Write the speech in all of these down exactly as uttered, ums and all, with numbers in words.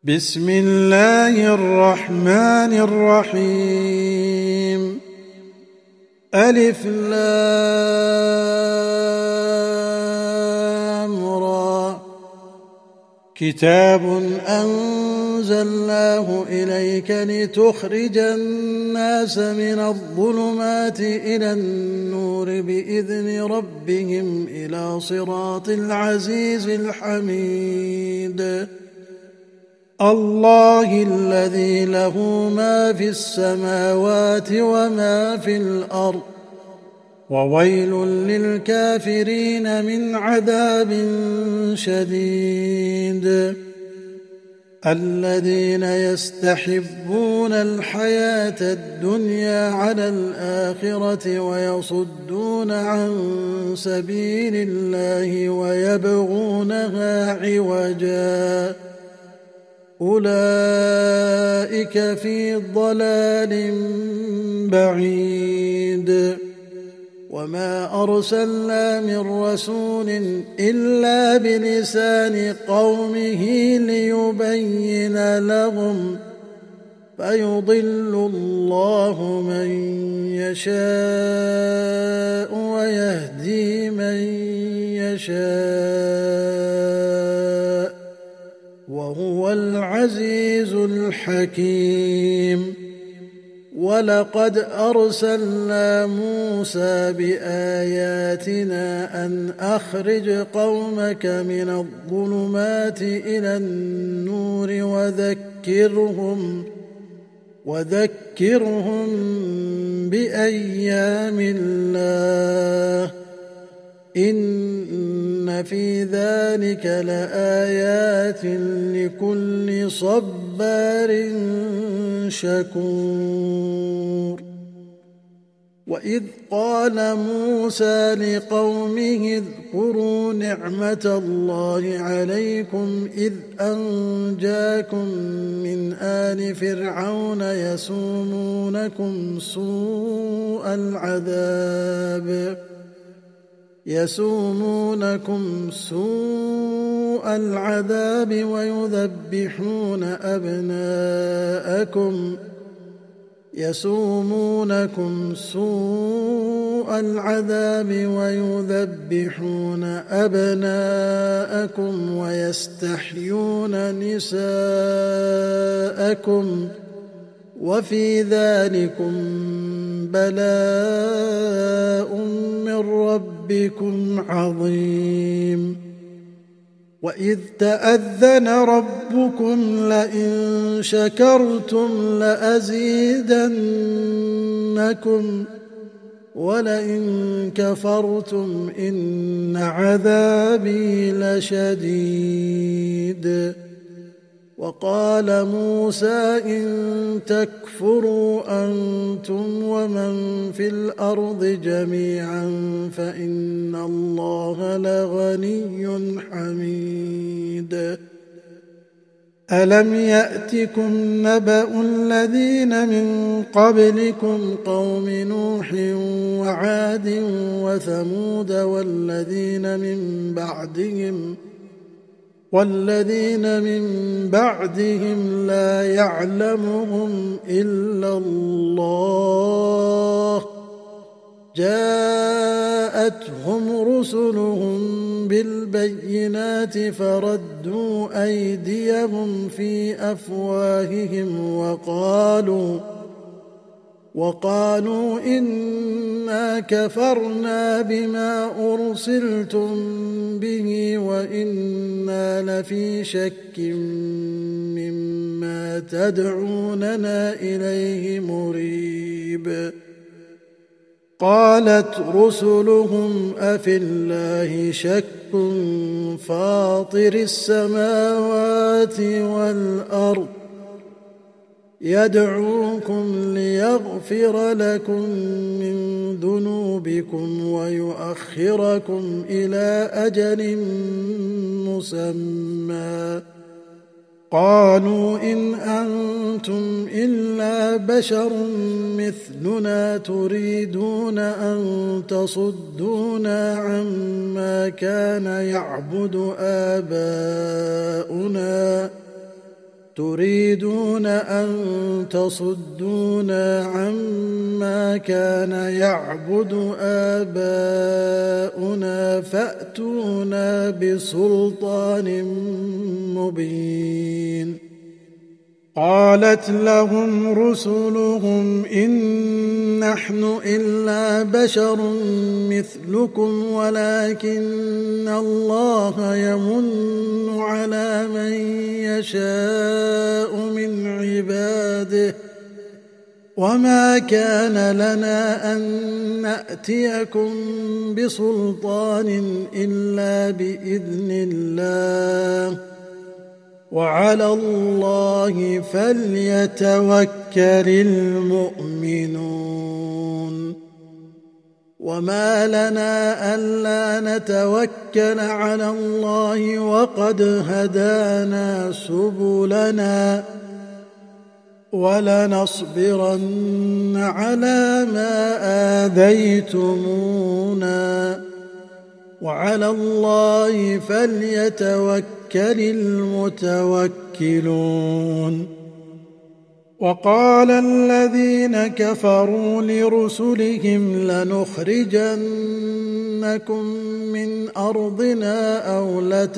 بسم الله الرحمن الرحيم. ألف لام را. كتاب أنزلناه إليك لتخرج الناس من الظلمات إلى النور بإذن ربهم إلى صراط العزيز الحميد. الله الذي له ما في السماوات وما في الأرض، وويل للكافرين من عذاب شديد. الذين يستحبون الحياة الدنيا على الآخرة ويصدون عن سبيل الله ويبغونها عوجا، أولئك في ضلال بعيد. وما أرسلنا من رسول إلا بلسان قومه ليبين لهم، فيضل الله من يشاء ويهدي من يشاء، وهو العزيز الحكيم. ولقد أرسلنا موسى بآياتنا أن أخرج قومك من الظلمات إلى النور وذكرهم وذكرهم بأيام الله، إن في ذلك لآيات لكل صبار شكور. وإذ قال موسى لقومه اذكروا نعمة الله عليكم إذ أنجاكم من آل فرعون يسومونكم سوء العذاب يسومونكم سوء العذاب ويذبحون أبناءكم يسومونكم سوء العذاب ويذبحون أبناءكم ويستحيون نساءكم، وفي ذلكم بلاء من ربكم عظيم. وإذ تأذن ربكم لئن شكرتم لأزيدنكم ولئن كفرتم إن عذابي لشديد. وقال موسى إن تكفروا أنتم ومن في الأرض جميعا فإن الله لغني حميد. ألم يأتكم نبأ الذين من قبلكم قوم نوح وعاد وثمود والذين من بعدهم والذين من بعدهم لا يعلمهم إلا الله، جاءتهم رسلهم بالبينات فردوا أيديهم في أفواههم وقالوا وقالوا إنا كفرنا بما أرسلتم به وإنا لفي شك مما تدعوننا إليه مريب. قالت رسلهم أفي الله شك فاطر السماوات والأرض يدعوكم ليغفر لكم من ذنوبكم ويؤخركم إلى أجل مسمى، قالوا إن أنتم إلا بشر مثلنا تريدون أن تصدونا عما كان يعبد آباؤنا تريدون أن تصدونا عما كان يعبد آباؤنا فأتونا بسلطان مبين. قالت لهم رسلهم إن نحن إلا بشر مثلكم ولكن الله يمن على من يشاء من عباده وما كان لنا أن نأتيكم بسلطان إلا بإذن الله وعلى الله فليتوكل المؤمنون. وما لنا ألا نتوكل على الله وقد هدانا سبلنا ولنصبرن على ما آذيتمونا وعلى الله فليتوكل المتوكلون. وقال الذين كفروا لرسلهم لنخرجنكم من أرضنا أو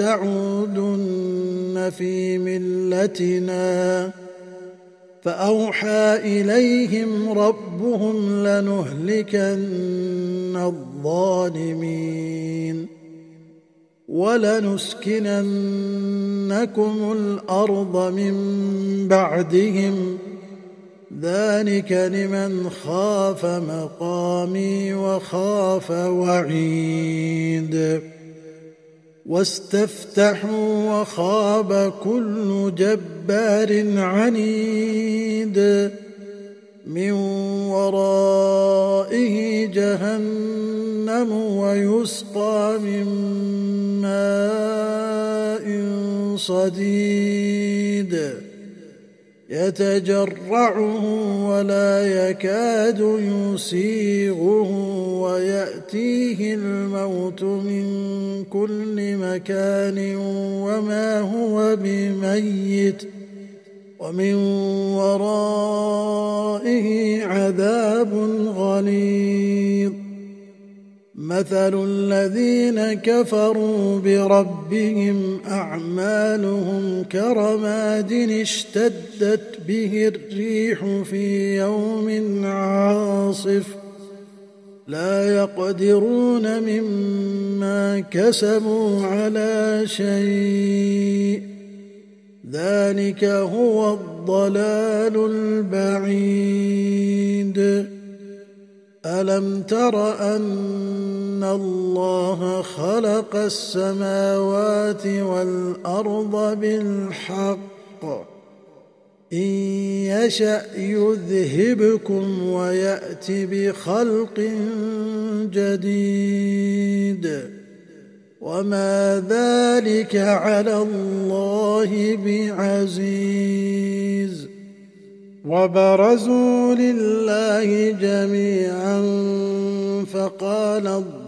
لتعودن في ملتنا فأوحى إليهم ربهم لنهلكن الظالمين ولنسكننكم الأرض من بعدهم ذلك لمن خاف مقامي وخاف وعيد. واستفتحوا وخاب كل جبار عنيد من ورائه جهنم ويسقى من ماء صديد يتجرعه ولا يكاد يسيغه ويأتيه الموت من كل مكان وما هو بميت ومن ورائه عذاب غليظ. مثل الذين كفروا بربهم أعمالهم كرماد اشتدت به الريح في يوم عاصف لا يقدرون مما كسبوا على شيء ذلك هو الضلال البعيد. ألم تر أن الله خلق السماوات والأرض بالحق إن يشأ يذهبكم ويأت بخلق جديد وما ذلك على الله بعزيز. وبرزوا لله جميعا فقال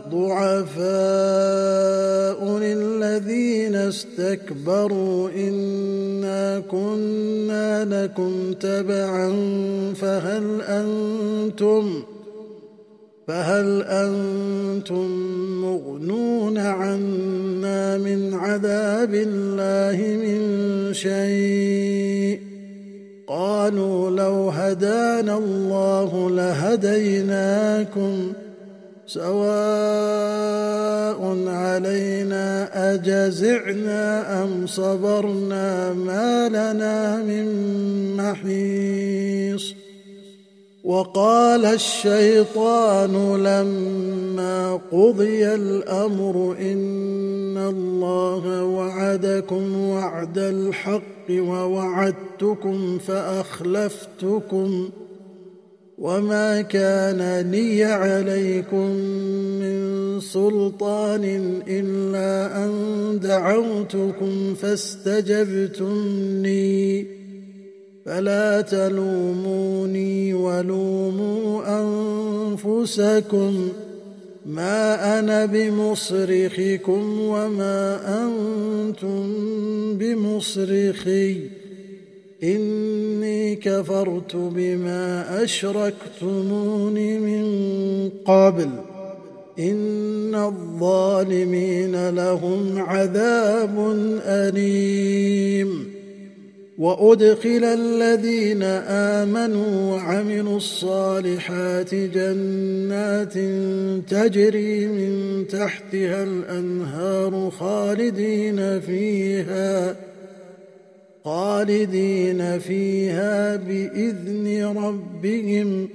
الضعفاء للذين استكبروا إنا كنا لكم تبعا فهل أنتم فهل أنتم مغنون عنا من عذاب الله من شيء قالوا لو هدانا الله لهديناكم سواء علينا أجزعنا أم صبرنا ما لنا من محيص. وقال الشيطان لما قضي الأمر إن الله وعدكم وعد الحق ووعدتكم فأخلفتكم وما كان لي عليكم من سلطان إلا أن دعوتكم فاستجبتم لي فلا تلوموني ولوموا أنفسكم ما أنا بمصرخكم وما أنتم بمصرخي إني كفرت بما أشركتمون من قبل إن الظالمين لهم عذاب أليم. وأدخل الذين آمنوا وعملوا الصالحات جنات تجري من تحتها الأنهار خالدين فيها خالدين فيها بإذن ربهم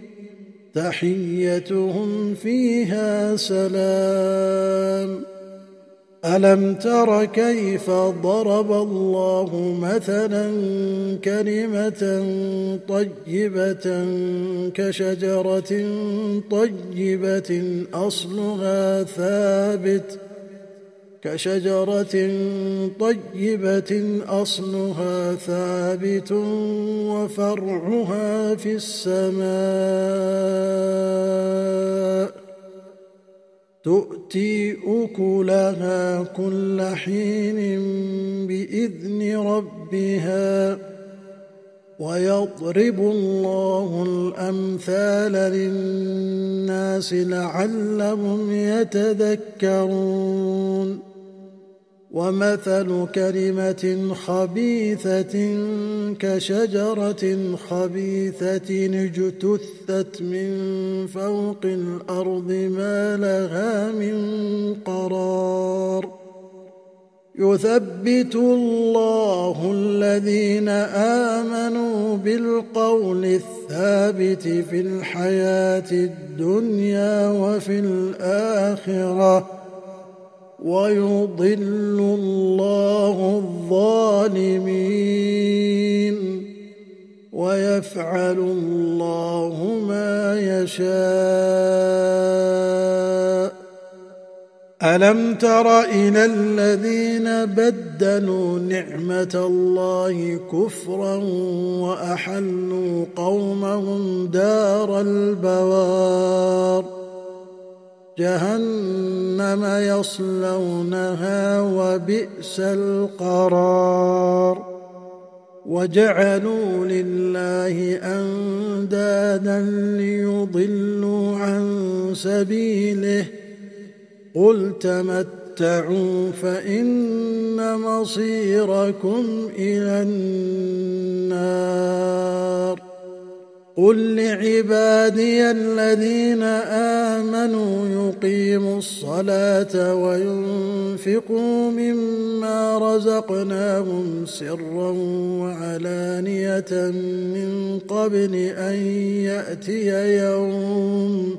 تحيتهم فيها سلام. ألم تر كيف ضرب الله مثلا كلمة طيبة كشجرة طيبة أصلها ثابت كشجرة طيبة أصلها ثابت وفرعها في السماء تؤتي أكلها كل حين بإذن ربها ويضرب الله الأمثال للناس لعلهم يتذكرون. ومثل كلمة خبيثة كشجرة خبيثة اجتثت من فوق الأرض ما لها من قرار. يثبت الله الذين آمنوا بالقول الثابت في الحياة الدنيا وفي الآخرة ويضل الله الظالمين ويفعل الله ما يشاء. ألم تر إلى الذين بدلوا نعمة الله كفرا وأحلوا قومهم دار البوار جهنم يصلونها وبئس القرار. وجعلوا لله أندادا ليضلوا عن سبيله قل تمتعوا فإن مصيركم إلى النار. قل لعبادي الذين آمنوا يقيموا الصلاة وينفقوا مما رزقناهم سرا وعلانية من قبل أن يأتي يوم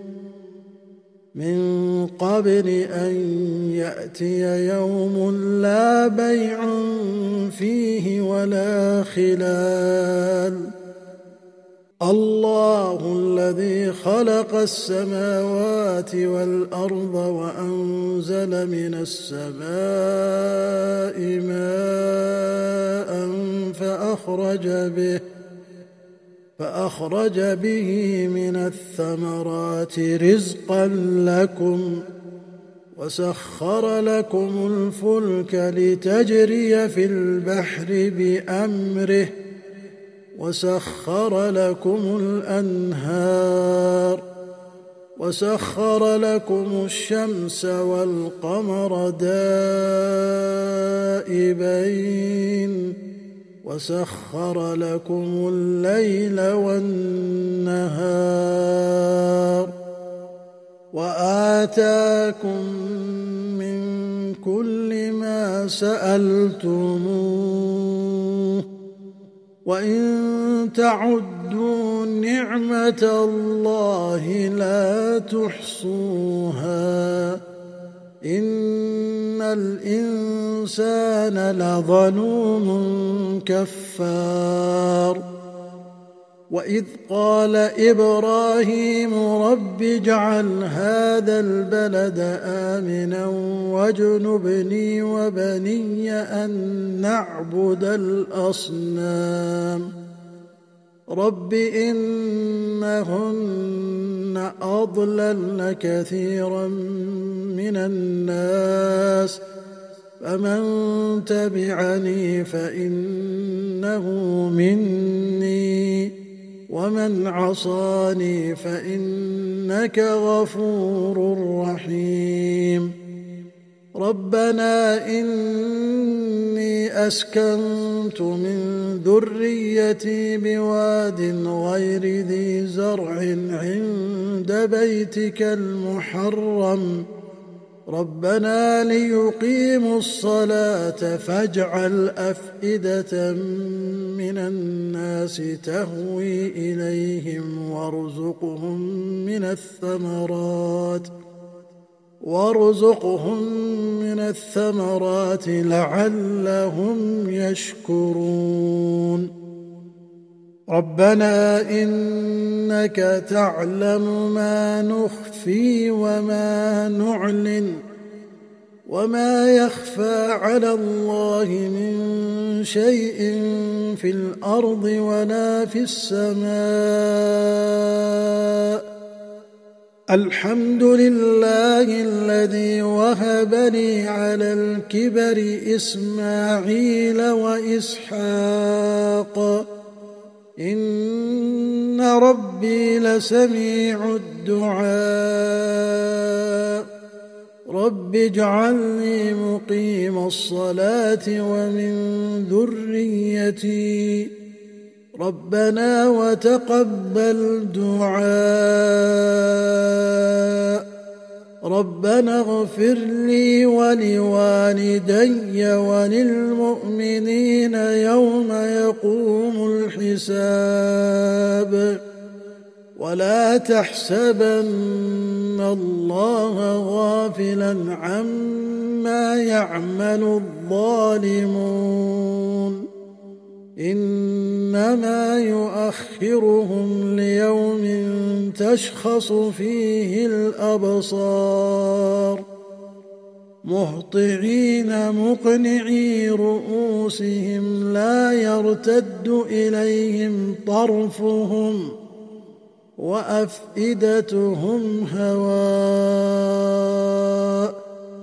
من قبل أن يأتي يوم لا بيع فيه ولا خلال. الله الذي خلق السماوات والأرض وأنزل من السماء ماء فأخرج به فأخرج به من الثمرات رزقا لكم وسخر لكم الفلك لتجري في البحر بأمره وسخر لكم الأنهار وسخر لكم الشمس والقمر دائبين وسخر لكم الليل والنهار وآتاكم من كل ما سألتموه وإن تعدوا نعمة الله لا تحصوها إن الإنسان لظلوم كفار. وإذ قال إبراهيم رب اجعل هذا البلد آمنا واجنبني وبني أن نعبد الأصنام رب إنهن أضللن كثيرا من الناس فمن تبعني فإنه مني ومن عصاني فإنك غفور رحيم. ربنا إني أسكنت من ذريتي بواد غير ذي زرع عند بيتك المحرم ربنا ليقيموا الصلاة فاجعل أفئدة من الناس تهوي إليهم وارزقهم من الثمرات وارزقهم من الثمرات لعلهم يشكرون. ربنا إنك تعلم ما نخفي وما نعلن وما يخفى على الله من شيء في الأرض ولا في السماء. الحمد لله الذي وهب لي على الكبر إسماعيل وإسحاق إن ربي لسميع الدعاء. رب اجعلني مقيم الصلاة ومن ذريتي ربنا وتقبل دعاء. ربنا اغفر لي ولوالدي وللمؤمنين يوم يقوم الحساب. ولا تحسبن الله غافلا عما يعمل الظالمون إنما يؤخرهم ليوم تشخص فيه الأبصار مهطعين مقنعي رؤوسهم لا يرتد إليهم طرفهم وأفئدتهم هواء.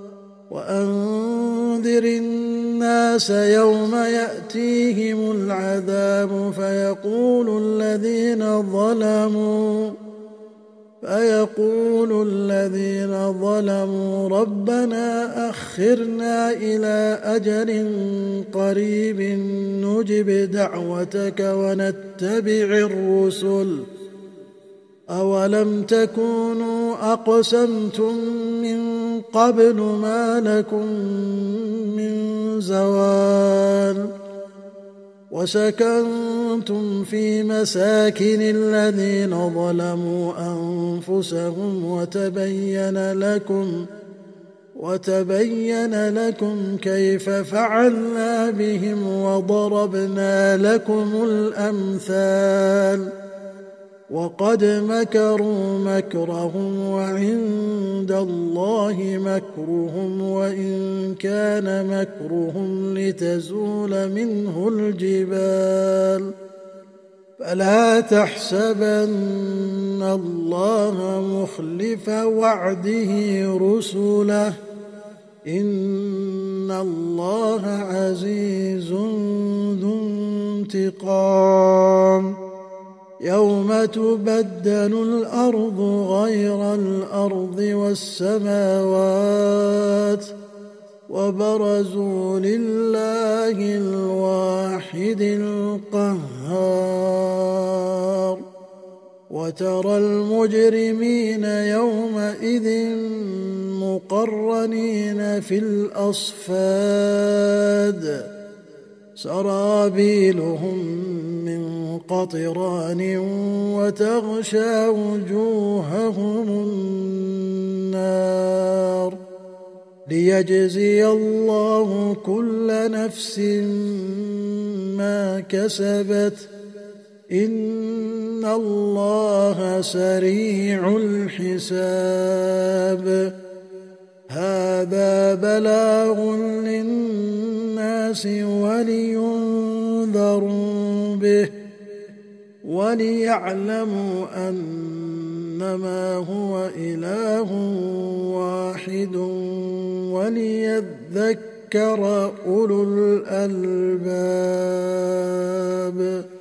وأنذر الناس يوم يأتيهم العذاب فيقول الذين ظلموا فيقول الذين ظلموا ربنا أخرنا إلى أجل قريب نجب دعوتك ونتبع الرسل أولم تكونوا أقسمتم من قبل ما لكم من زوال وسكنتم في مساكن الذين ظلموا أنفسهم وتبين لكم وتبين لكم كيف فعلنا بهم وضربنا لكم الأمثال وقد مكروا مكرهم وعند الله مكرهم وإن كان مكرهم لتزول منه الجبال فلا تحسبن الله مخلف وعده رسله إن الله عزيز ذو انتقام. يوم تبدل الأرض غير الأرض والسماوات وبرزوا لله الواحد القهار وترى المجرمين يومئذ مقرنين في الأصفاد سرابيلهم من قطران وتغشى وجوههم النار ليجزي الله كل نفس ما كسبت إن الله سريع الحساب. هذا بلاغ للناس ولينذروا به وليعلموا أنما هو إله واحد وليذكر ليذكر أولو الألباب.